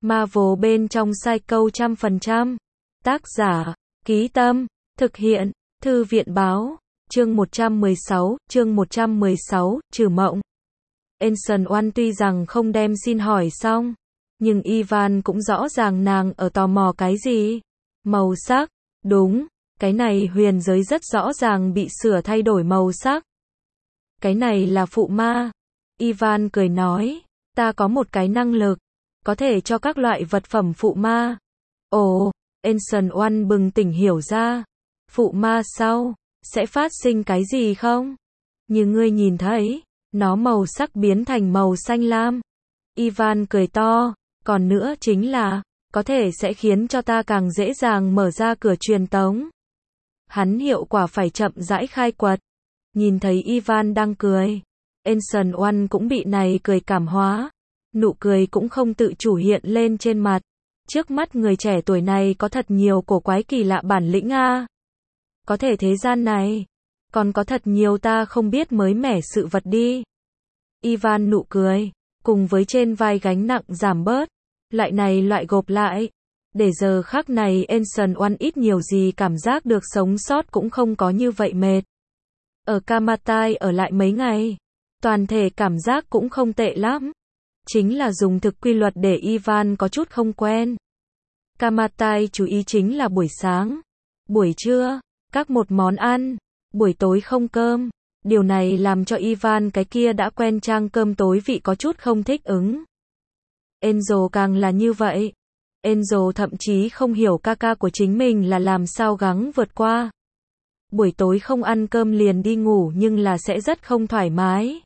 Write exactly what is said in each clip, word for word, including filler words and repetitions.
Marvel bên trong Psycho trăm phần trăm. Tác giả, Ký Tâm, thực hiện, Thư viện báo, chương một trăm mười sáu, chương một trăm mười sáu, trừ mộng. Ancient One tuy rằng không đem xin hỏi xong, nhưng Ivan cũng rõ ràng nàng ở tò mò cái gì. Màu sắc, đúng, cái này huyền giới rất rõ ràng bị sửa thay đổi màu sắc. Cái này là phụ ma. Ivan cười nói, ta có một cái năng lực, có thể cho các loại vật phẩm phụ ma. Ồ, Ancient One bừng tỉnh hiểu ra, phụ ma sau, sẽ phát sinh cái gì không? Như ngươi nhìn thấy, nó màu sắc biến thành màu xanh lam. Ivan cười to, còn nữa chính là, có thể sẽ khiến cho ta càng dễ dàng mở ra cửa truyền tống. Hắn hiệu quả phải chậm rãi khai quật. Nhìn thấy Ivan đang cười, Ancient One cũng bị này cười cảm hóa. Nụ cười cũng không tự chủ hiện lên trên mặt. Trước mắt người trẻ tuổi này có thật nhiều cổ quái kỳ lạ bản lĩnh a. Có thể thế gian này, còn có thật nhiều ta không biết mới mẻ sự vật đi. Ivan nụ cười, cùng với trên vai gánh nặng giảm bớt, loại này loại gộp lại. Để giờ khắc này Ancient One ít nhiều gì cảm giác được sống sót cũng không có như vậy mệt. Ở Kamatai ở lại mấy ngày, toàn thể cảm giác cũng không tệ lắm. Chính là dùng thực quy luật để Ivan có chút không quen. Kamatai chú ý chính là buổi sáng, buổi trưa, các một món ăn, buổi tối không cơm. Điều này làm cho Ivan cái kia đã quen trang cơm tối vị có chút không thích ứng. Angel càng là như vậy. Angel thậm chí không hiểu ca ca của chính mình là làm sao gắng vượt qua. Buổi tối không ăn cơm liền đi ngủ nhưng là sẽ rất không thoải mái.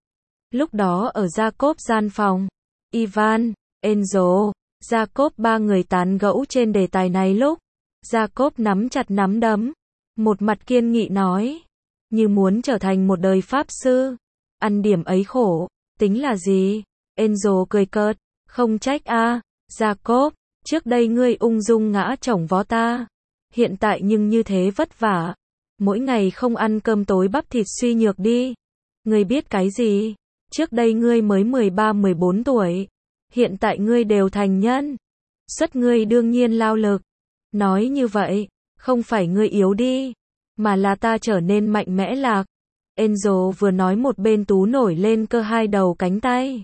Lúc đó ở Jacob gian phòng, Ivan, Angel, Jacob ba người tán gẫu trên đề tài này lúc, Jacob nắm chặt nắm đấm, một mặt kiên nghị nói, như muốn trở thành một đời pháp sư, ăn điểm ấy khổ, tính là gì? Angel cười cợt, không trách a, Jacob, trước đây ngươi ung dung ngã chổng vó ta, hiện tại nhưng như thế vất vả, mỗi ngày không ăn cơm tối bắp thịt suy nhược đi. Ngươi biết cái gì? Trước đây ngươi mới mười ba mười bốn tuổi, hiện tại ngươi đều thành nhân. Xuất ngươi đương nhiên lao lực. Nói như vậy, không phải ngươi yếu đi, mà là ta trở nên mạnh mẽ lạc. Angel vừa nói một bên tú nổi lên cơ hai đầu cánh tay.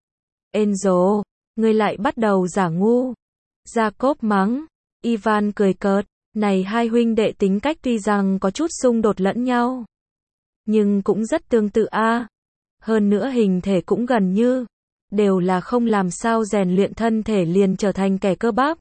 Angel, ngươi lại bắt đầu giả ngu. Jacob mắng. Ivan cười cợt, này hai huynh đệ tính cách tuy rằng có chút xung đột lẫn nhau, nhưng cũng rất tương tự a. Hơn nữa hình thể cũng gần như, đều là không làm sao rèn luyện thân thể liền trở thành kẻ cơ bắp.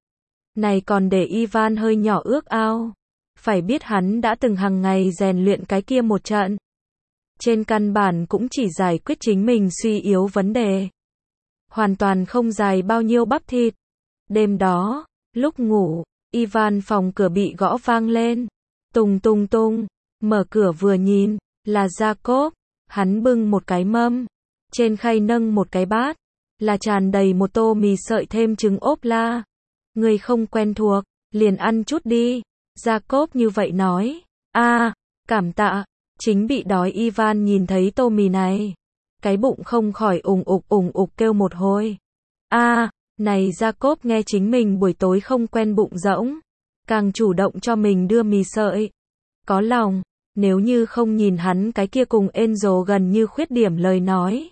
Này còn để Ivan hơi nhỏ ước ao. Phải biết hắn đã từng hàng ngày rèn luyện cái kia một trận. Trên căn bản cũng chỉ giải quyết chính mình suy yếu vấn đề. Hoàn toàn không dài bao nhiêu bắp thịt. Đêm đó, lúc ngủ, Ivan phòng cửa bị gõ vang lên. Tùng tùng tung, mở cửa vừa nhìn, là Jacob. Hắn bưng một cái mâm, trên khay nâng một cái bát, là tràn đầy một tô mì sợi thêm trứng ốp la. Người không quen thuộc, liền ăn chút đi. Jacob như vậy nói. A, cảm tạ. Chính bị đói Ivan nhìn thấy tô mì này, cái bụng không khỏi ùng ục ùng ục kêu một hồi. A, này Jacob nghe chính mình buổi tối không quen bụng rỗng, càng chủ động cho mình đưa mì sợi. Có lòng. Nếu như không nhìn hắn cái kia cùng Angel gần như khuyết điểm lời nói.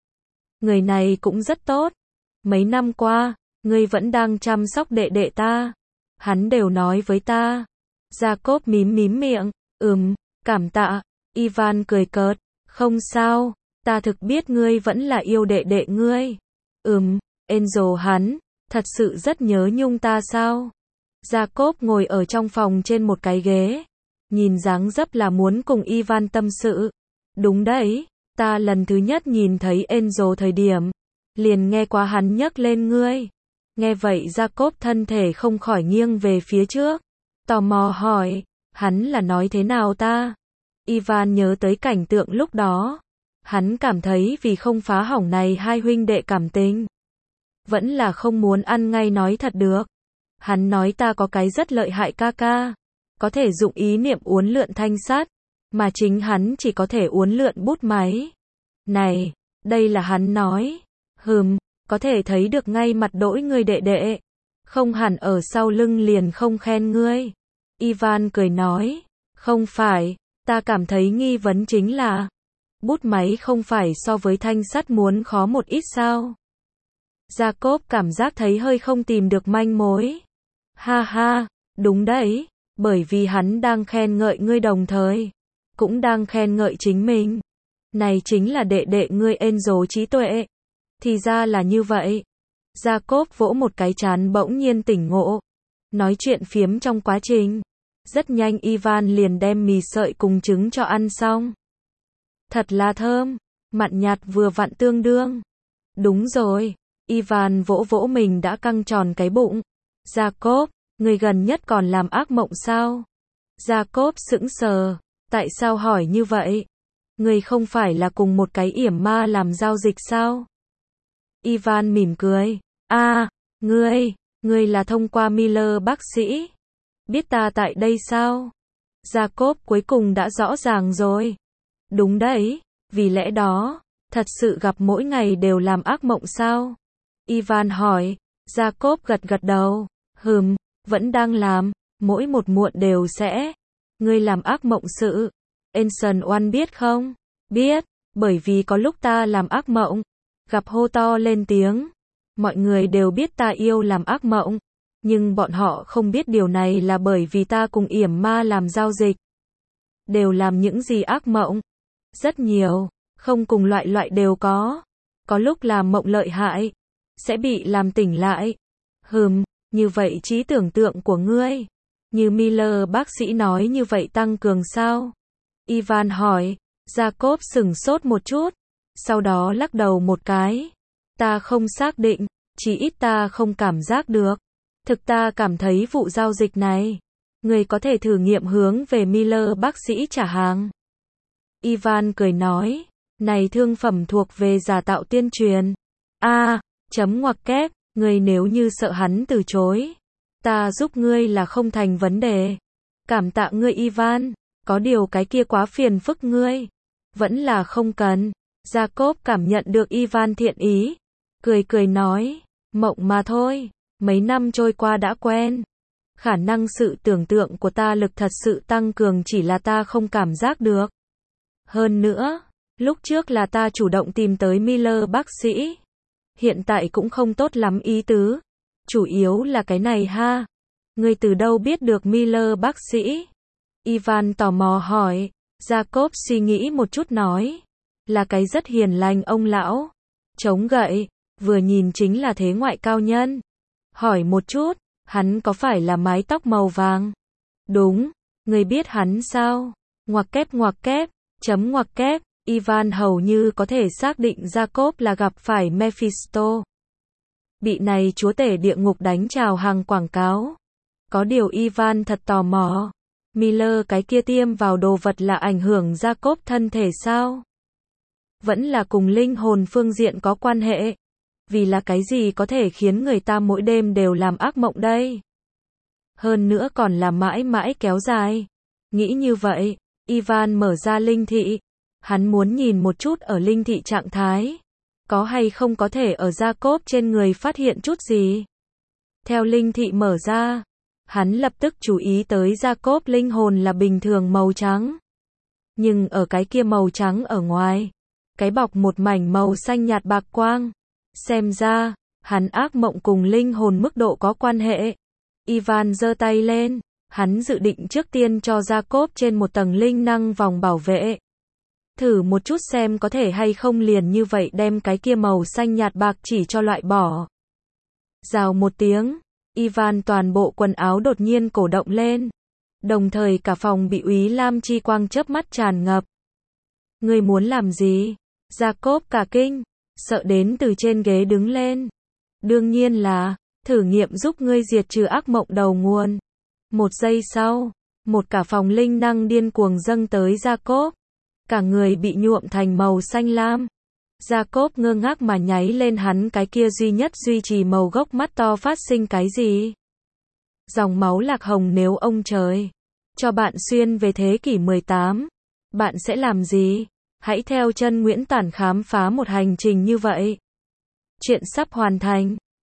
Người này cũng rất tốt. Mấy năm qua, ngươi vẫn đang chăm sóc đệ đệ ta. Hắn đều nói với ta. Jacob mím mím miệng, ừm, cảm tạ. Ivan cười cợt, không sao, ta thực biết ngươi vẫn là yêu đệ đệ ngươi. Ừm, Angel hắn, thật sự rất nhớ nhung ta sao? Jacob ngồi ở trong phòng trên một cái ghế. Nhìn dáng dấp là muốn cùng Ivan tâm sự. Đúng đấy, ta lần thứ nhất nhìn thấy Angel thời điểm, liền nghe qua hắn nhắc lên ngươi. Nghe vậy Jacob thân thể không khỏi nghiêng về phía trước. Tò mò hỏi, hắn là nói thế nào ta? Ivan nhớ tới cảnh tượng lúc đó. Hắn cảm thấy vì không phá hỏng này hai huynh đệ cảm tình. Vẫn là không muốn ăn ngay nói thật được. Hắn nói ta có cái rất lợi hại ca ca. Có thể dụng ý niệm uốn lượn thanh sắt, mà chính hắn chỉ có thể uốn lượn bút máy. Này, đây là hắn nói. Hừm, có thể thấy được ngay mặt đỗi người đệ đệ. Không hẳn ở sau lưng liền không khen ngươi. Ivan cười nói, không phải, ta cảm thấy nghi vấn chính là, bút máy không phải so với thanh sắt muốn khó một ít sao? Jacob cảm giác thấy hơi không tìm được manh mối. Ha ha, đúng đấy, bởi vì hắn đang khen ngợi ngươi đồng thời, cũng đang khen ngợi chính mình. Này chính là đệ đệ ngươi Enzo trí tuệ. Thì ra là như vậy. Jacob vỗ một cái trán bỗng nhiên tỉnh ngộ. Nói chuyện phiếm trong quá trình. Rất nhanh Ivan liền đem mì sợi cùng trứng cho ăn xong. Thật là thơm, mặn nhạt vừa vặn tương đương. Đúng rồi, Ivan vỗ vỗ mình đã căng tròn cái bụng. Jacob, người gần nhất còn làm ác mộng sao? Jacob sững sờ, tại sao hỏi như vậy? Người không phải là cùng một cái yểm ma làm giao dịch sao? Ivan mỉm cười, a, à, ngươi, ngươi là thông qua Miller bác sĩ. Biết ta tại đây sao? Jacob cuối cùng đã rõ ràng rồi. Đúng đấy, vì lẽ đó, thật sự gặp mỗi ngày đều làm ác mộng sao? Ivan hỏi, Jacob gật gật đầu, hừm, vẫn đang làm, mỗi một muộn đều sẽ. Ngươi làm ác mộng sự. Anson One biết không? Biết, bởi vì có lúc ta làm ác mộng, gặp hô to lên tiếng. Mọi người đều biết ta yêu làm ác mộng, nhưng bọn họ không biết điều này là bởi vì ta cùng yểm ma làm giao dịch. Đều làm những gì ác mộng? Rất nhiều, không cùng loại loại đều có. Có lúc làm mộng lợi hại, sẽ bị làm tỉnh lại. Hừm, như vậy trí tưởng tượng của ngươi, như Miller bác sĩ nói như vậy tăng cường sao? Ivan hỏi, Jacob sửng sốt một chút, sau đó lắc đầu một cái. Ta không xác định, chỉ ít ta không cảm giác được. Thực ta cảm thấy vụ giao dịch này, người có thể thử nghiệm hướng về Miller bác sĩ trả hàng. Ivan cười nói, này thương phẩm thuộc về giả tạo tiên truyền. A, à, chấm ngoặc kép, ngươi nếu như sợ hắn từ chối, ta giúp ngươi là không thành vấn đề. Cảm tạ ngươi Ivan, có điều cái kia quá phiền phức ngươi. Vẫn là không cần. Jacob cảm nhận được Ivan thiện ý, cười cười nói, mộng mà thôi, mấy năm trôi qua đã quen. Khả năng sự tưởng tượng của ta lực thật sự tăng cường chỉ là ta không cảm giác được. Hơn nữa, lúc trước là ta chủ động tìm tới Miller bác sĩ. Hiện tại cũng không tốt lắm ý tứ. Chủ yếu là cái này ha. Ngươi từ đâu biết được Miller bác sĩ? Ivan tò mò hỏi. Jacob suy nghĩ một chút nói. Là cái rất hiền lành ông lão. Chống gậy, vừa nhìn chính là thế ngoại cao nhân. Hỏi một chút, hắn có phải là mái tóc màu vàng? Đúng, ngươi biết hắn sao? Ngoặc kép ngoặc kép, chấm ngoặc kép. Ivan hầu như có thể xác định Jacob là gặp phải Mephisto. Bị này chúa tể địa ngục đánh chào hàng quảng cáo. Có điều Ivan thật tò mò. Miller cái kia tiêm vào đồ vật là ảnh hưởng Jacob thân thể sao? Vẫn là cùng linh hồn phương diện có quan hệ. Vì là cái gì có thể khiến người ta mỗi đêm đều làm ác mộng đây? Hơn nữa còn là mãi mãi kéo dài. Nghĩ như vậy, Ivan mở ra linh thị. Hắn muốn nhìn một chút ở linh thị trạng thái. Có hay không có thể ở Jacob trên người phát hiện chút gì. Theo linh thị mở ra, hắn lập tức chú ý tới Jacob linh hồn là bình thường màu trắng. Nhưng ở cái kia màu trắng ở ngoài, cái bọc một mảnh màu xanh nhạt bạc quang. Xem ra, hắn ác mộng cùng linh hồn mức độ có quan hệ. Ivan giơ tay lên, hắn dự định trước tiên cho Jacob trên một tầng linh năng vòng bảo vệ. Thử một chút xem có thể hay không liền như vậy đem cái kia màu xanh nhạt bạc chỉ cho loại bỏ. Rào một tiếng, Ivan toàn bộ quần áo đột nhiên cổ động lên. Đồng thời cả phòng bị úy lam chi quang chớp mắt tràn ngập. Ngươi muốn làm gì? Jacob cả kinh, sợ đến từ trên ghế đứng lên. Đương nhiên là, thử nghiệm giúp ngươi diệt trừ ác mộng đầu nguồn. Một giây sau, một cả phòng linh năng điên cuồng dâng tới Jacob. Cả người bị nhuộm thành màu xanh lam. Jacob ngơ ngác mà nháy lên hắn cái kia duy nhất duy trì màu gốc mắt to phát sinh cái gì? Dòng máu lạc hồng nếu ông trời cho bạn xuyên về thế kỷ mười tám, bạn sẽ làm gì? Hãy theo chân Nguyễn Tản khám phá một hành trình như vậy. Chuyện sắp hoàn thành.